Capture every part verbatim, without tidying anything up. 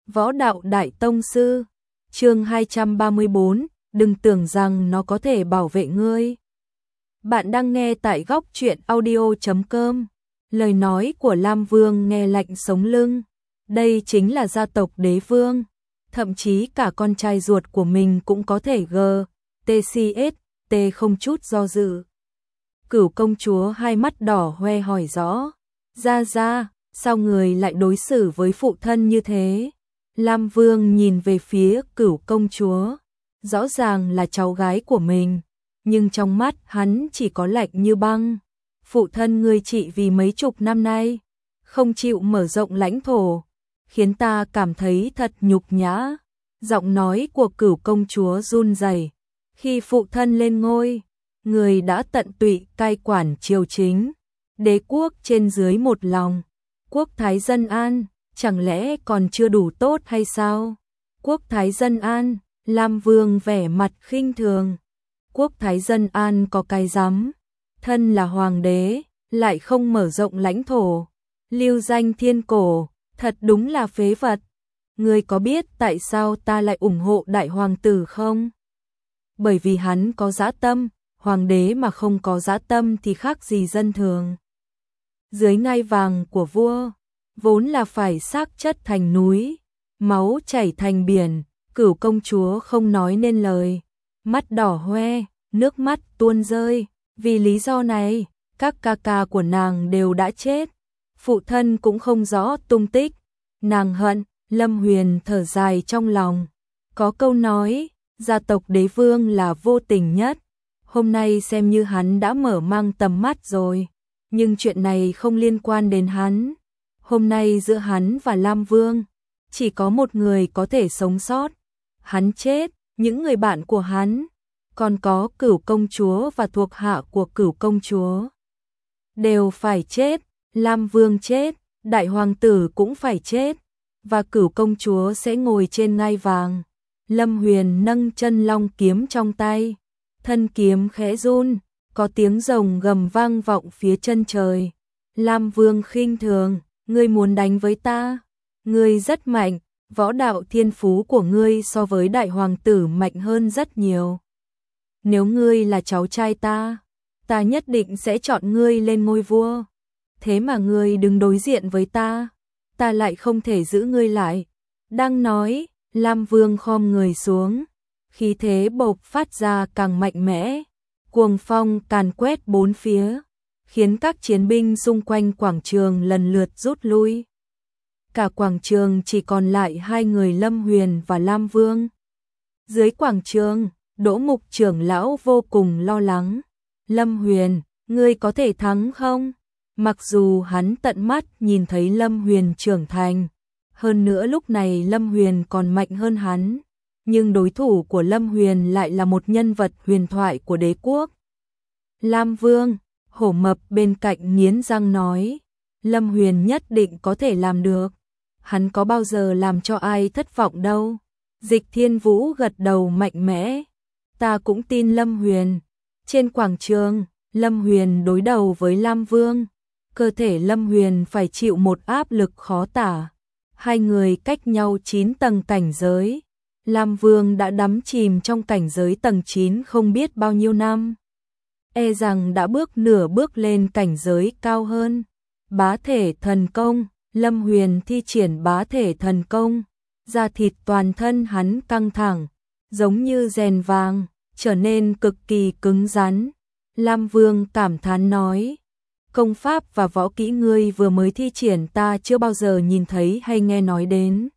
Võ đạo đại tông sư, chương hai trăm ba mươi bốn, đừng tưởng rằng nó có thể bảo vệ ngươi. Bạn đang nghe tại góc truyện audio chấm com. Lời nói của Lam Vương nghe lạnh sống lưng. Đây chính là gia tộc đế vương, thậm chí cả con trai ruột của mình cũng có thể g, tê xê ét, t không chút do dự. Cửu công chúa hai mắt đỏ hoe hỏi rõ, ra ra, sao người lại đối xử với phụ thân như thế? Lam Vương nhìn về phía Cửu công chúa, rõ ràng là cháu gái của mình, nhưng trong mắt hắn chỉ có lạnh như băng. Phụ thân ngươi trị vì mấy chục năm nay, không chịu mở rộng lãnh thổ, khiến ta cảm thấy thật nhục nhã. Giọng nói của Cửu công chúa run rẩy. Khi phụ thân lên ngôi, người đã tận tụy cai quản triều chính, đế quốc trên dưới một lòng, quốc thái dân an, chẳng lẽ còn chưa đủ tốt hay sao? Quốc thái dân an, Lam Vương vẻ mặt khinh thường. Quốc thái dân an có cái rắm, thân là hoàng đế, lại không mở rộng lãnh thổ, lưu danh thiên cổ, thật đúng là phế vật. Ngươi có biết tại sao ta lại ủng hộ đại hoàng tử không? Bởi vì hắn có dã tâm, hoàng đế mà không có dã tâm thì khác gì dân thường. Dưới ngai vàng của vua, vốn là phải xác chất thành núi, máu chảy thành biển. Cửu công chúa không nói nên lời, mắt đỏ hoe, nước mắt tuôn rơi. Vì lý do này, các ca ca của nàng đều đã chết, phụ thân cũng không rõ tung tích. Nàng hận. Lâm Huyền thở dài trong lòng. Có câu nói, gia tộc đế vương là vô tình nhất. Hôm nay xem như hắn đã mở mang tầm mắt rồi, nhưng chuyện này không liên quan đến hắn. Hôm nay giữa hắn và Lam Vương, chỉ có một người có thể sống sót. Hắn chết, những người bạn của hắn, còn có Cửu công chúa và thuộc hạ của Cửu công chúa, đều phải chết. Lam Vương chết, đại hoàng tử cũng phải chết, và Cửu công chúa sẽ ngồi trên ngai vàng. Lâm Huyền nâng chân long kiếm trong tay, thân kiếm khẽ run, có tiếng rồng gầm vang vọng phía chân trời. Lam Vương khinh thường, ngươi muốn đánh với ta? Ngươi rất mạnh, võ đạo thiên phú của ngươi so với đại hoàng tử mạnh hơn rất nhiều. Nếu ngươi là cháu trai ta, ta nhất định sẽ chọn ngươi lên ngôi vua. Thế mà ngươi đứng đối diện với ta, ta lại không thể giữ ngươi lại. Đang nói, Lam Vương khom người xuống, khí thế bộc phát ra càng mạnh mẽ, cuồng phong càn quét bốn phía, khiến các chiến binh xung quanh quảng trường lần lượt rút lui. Cả quảng trường chỉ còn lại hai người Lâm Huyền và Lam Vương. Dưới quảng trường, Đỗ Mục trưởng lão vô cùng lo lắng. Lâm Huyền, ngươi có thể thắng không? Mặc dù hắn tận mắt nhìn thấy Lâm Huyền trưởng thành, hơn nữa lúc này Lâm Huyền còn mạnh hơn hắn, nhưng đối thủ của Lâm Huyền lại là một nhân vật huyền thoại của đế quốc. Lam Vương, Hổ Mập bên cạnh nghiến răng nói, Lâm Huyền nhất định có thể làm được, hắn có bao giờ làm cho ai thất vọng đâu. Dịch Thiên Vũ gật đầu mạnh mẽ, ta cũng tin Lâm Huyền. Trên quảng trường, Lâm Huyền đối đầu với Lam Vương, cơ thể Lâm Huyền phải chịu một áp lực khó tả. Hai người cách nhau chín tầng cảnh giới. Lam Vương đã đắm chìm trong cảnh giới tầng chín không biết bao nhiêu năm, e rằng đã bước nửa bước lên cảnh giới cao hơn. Bá thể thần công, Lâm Huyền thi triển bá thể thần công, da thịt toàn thân hắn căng thẳng, giống như rèn vàng, trở nên cực kỳ cứng rắn. Lam Vương cảm thán nói, công pháp và võ kỹ ngươi vừa mới thi triển ta chưa bao giờ nhìn thấy hay nghe nói đến.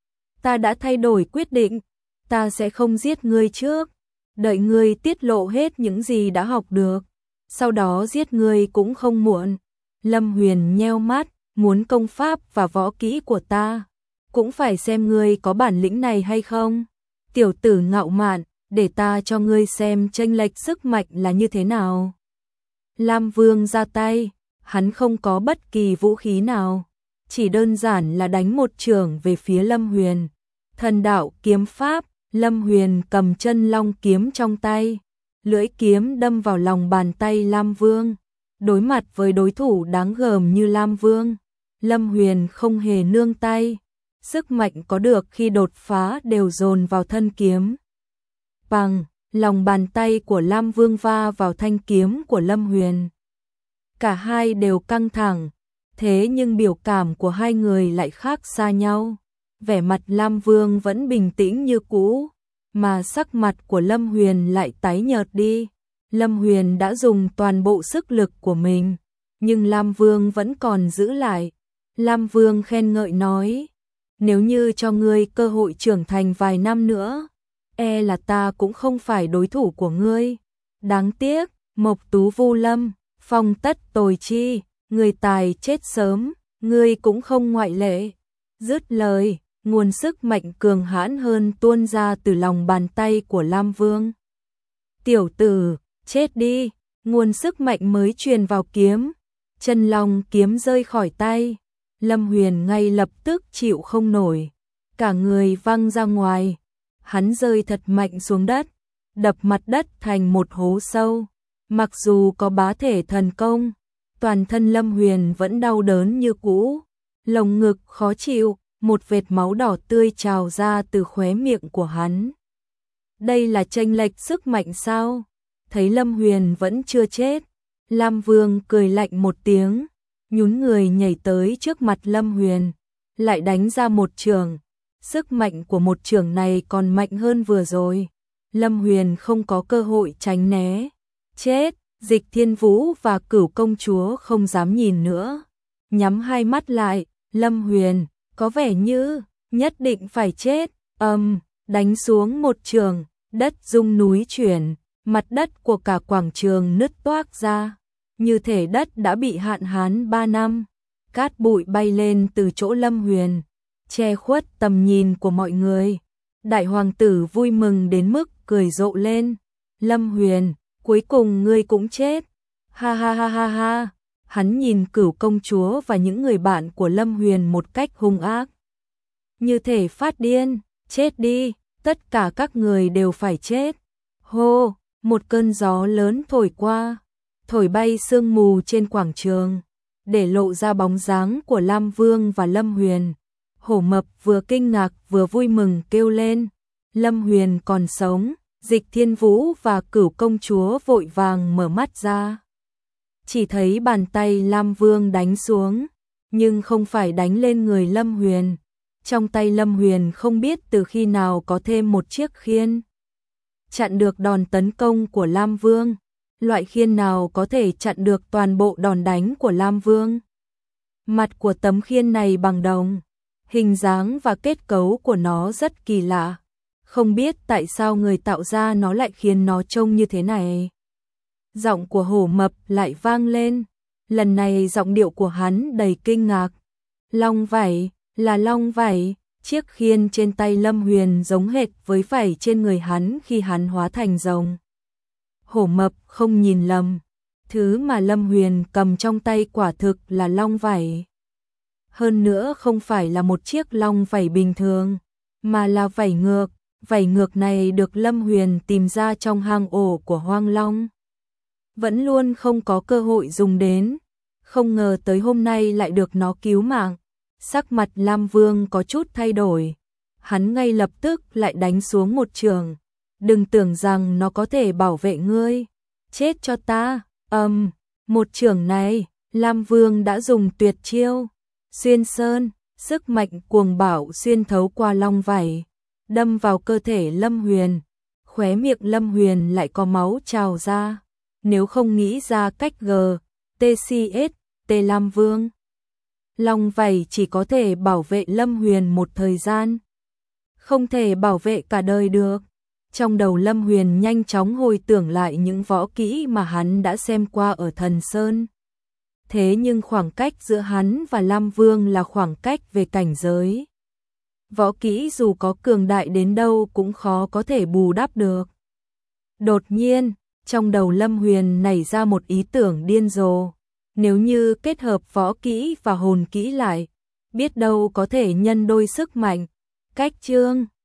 Ta đã thay đổi quyết định, ta sẽ không giết ngươi trước, đợi ngươi tiết lộ hết những gì đã học được, sau đó giết ngươi cũng không muộn. Lâm Huyền nheo mắt, muốn công pháp và võ kỹ của ta, cũng phải xem ngươi có bản lĩnh này hay không. Tiểu tử ngạo mạn, để ta cho ngươi xem chênh lệch sức mạnh là như thế nào. Lam Vương ra tay, hắn không có bất kỳ vũ khí nào, chỉ đơn giản là đánh một chưởng về phía Lâm Huyền. Thần đạo kiếm pháp, Lâm Huyền cầm chân long kiếm trong tay, lưỡi kiếm đâm vào lòng bàn tay Lam Vương. Đối mặt với đối thủ đáng gờm như Lam Vương, Lâm Huyền không hề nương tay, sức mạnh có được khi đột phá đều dồn vào thân kiếm. Bằng, lòng bàn tay của Lam Vương va vào thanh kiếm của Lâm Huyền. Cả hai đều căng thẳng, thế nhưng biểu cảm của hai người lại khác xa nhau. Vẻ mặt Lam Vương vẫn bình tĩnh như cũ, mà sắc mặt của Lâm Huyền lại tái nhợt đi. Lâm Huyền đã dùng toàn bộ sức lực của mình, nhưng Lam Vương vẫn còn giữ lại. Lam Vương khen ngợi nói, nếu như cho ngươi cơ hội trưởng thành vài năm nữa, e là ta cũng không phải đối thủ của ngươi. Đáng tiếc, Mộc Tú Vu Lâm, phong tất tồi chi, người tài chết sớm, ngươi cũng không ngoại lệ. Dứt lời, nguồn sức mạnh cường hãn hơn tuôn ra từ lòng bàn tay của Lam Vương. Tiểu tử, chết đi, nguồn sức mạnh mới truyền vào kiếm. Chân long kiếm rơi khỏi tay, Lâm Huyền ngay lập tức chịu không nổi, cả người văng ra ngoài. Hắn rơi thật mạnh xuống đất, đập mặt đất thành một hố sâu. Mặc dù có bá thể thần công, toàn thân Lâm Huyền vẫn đau đớn như cũ, lồng ngực khó chịu, một vệt máu đỏ tươi trào ra từ khóe miệng của hắn. Đây là chênh lệch sức mạnh sao? Thấy Lâm Huyền vẫn chưa chết, Lam Vương cười lạnh một tiếng, nhún người nhảy tới trước mặt Lâm Huyền, lại đánh ra một chưởng. Sức mạnh của một chưởng này còn mạnh hơn vừa rồi. Lâm Huyền không có cơ hội tránh né. Chết, Dịch Thiên Vũ và Cửu công chúa không dám nhìn nữa. Nhắm hai mắt lại, Lâm Huyền, có vẻ như, nhất định phải chết. Âm, um, đánh xuống một chưởng, đất rung núi chuyển, mặt đất của cả quảng trường nứt toác ra. Như thể đất đã bị hạn hán ba năm. Cát bụi bay lên từ chỗ Lâm Huyền, che khuất tầm nhìn của mọi người. Đại hoàng tử vui mừng đến mức cười rộ lên. Lâm Huyền, cuối cùng ngươi cũng chết. Ha ha ha ha ha. Hắn nhìn Cửu công chúa và những người bạn của Lâm Huyền một cách hung ác. Như thể phát điên, chết đi, tất cả các người đều phải chết. Hô, một cơn gió lớn thổi qua, thổi bay sương mù trên quảng trường, để lộ ra bóng dáng của Lam Vương và Lâm Huyền. Hổ Mập vừa kinh ngạc vừa vui mừng kêu lên, Lâm Huyền còn sống. Dịch Thiên Vũ và Cửu công chúa vội vàng mở mắt ra. Chỉ thấy bàn tay Lam Vương đánh xuống, nhưng không phải đánh lên người Lâm Huyền. Trong tay Lâm Huyền không biết từ khi nào có thêm một chiếc khiên, chặn được đòn tấn công của Lam Vương. Loại khiên nào có thể chặn được toàn bộ đòn đánh của Lam Vương? Mặt của tấm khiên này bằng đồng, hình dáng và kết cấu của nó rất kỳ lạ. Không biết tại sao người tạo ra nó lại khiến nó trông như thế này. Giọng của Hổ Mập lại vang lên, lần này giọng điệu của hắn đầy kinh ngạc. Long vảy, là long vảy. Chiếc khiên trên tay Lâm Huyền giống hệt với vảy trên người hắn khi hắn hóa thành rồng. Hổ Mập không nhìn lầm, thứ mà Lâm Huyền cầm trong tay quả thực là long vảy. Hơn nữa không phải là một chiếc long vảy bình thường, mà là vảy ngược. Vảy ngược này được Lâm Huyền tìm ra trong hang ổ của Hoang Long. Vẫn luôn không có cơ hội dùng đến, không ngờ tới hôm nay lại được nó cứu mạng. Sắc mặt Lam Vương có chút thay đổi, hắn ngay lập tức lại đánh xuống một chưởng. Đừng tưởng rằng nó có thể bảo vệ ngươi, chết cho ta. Ầm, um, một chưởng này, Lam Vương đã dùng tuyệt chiêu Xuyên Sơn, sức mạnh cuồng bạo xuyên thấu qua long vảy, đâm vào cơ thể Lâm Huyền. Khóe miệng Lâm Huyền lại có máu trào ra. Nếu không nghĩ ra cách G, T C S, T Lam Vương, long vảy chỉ có thể bảo vệ Lâm Huyền một thời gian, không thể bảo vệ cả đời được. Trong đầu Lâm Huyền nhanh chóng hồi tưởng lại những võ kỹ mà hắn đã xem qua ở Thần Sơn. Thế nhưng khoảng cách giữa hắn và Lam Vương là khoảng cách về cảnh giới. Võ kỹ dù có cường đại đến đâu cũng khó có thể bù đắp được. Đột nhiên, trong đầu Lâm Huyền nảy ra một ý tưởng điên rồ. Nếu như kết hợp võ kỹ và hồn kỹ lại, biết đâu có thể nhân đôi sức mạnh. Cách chương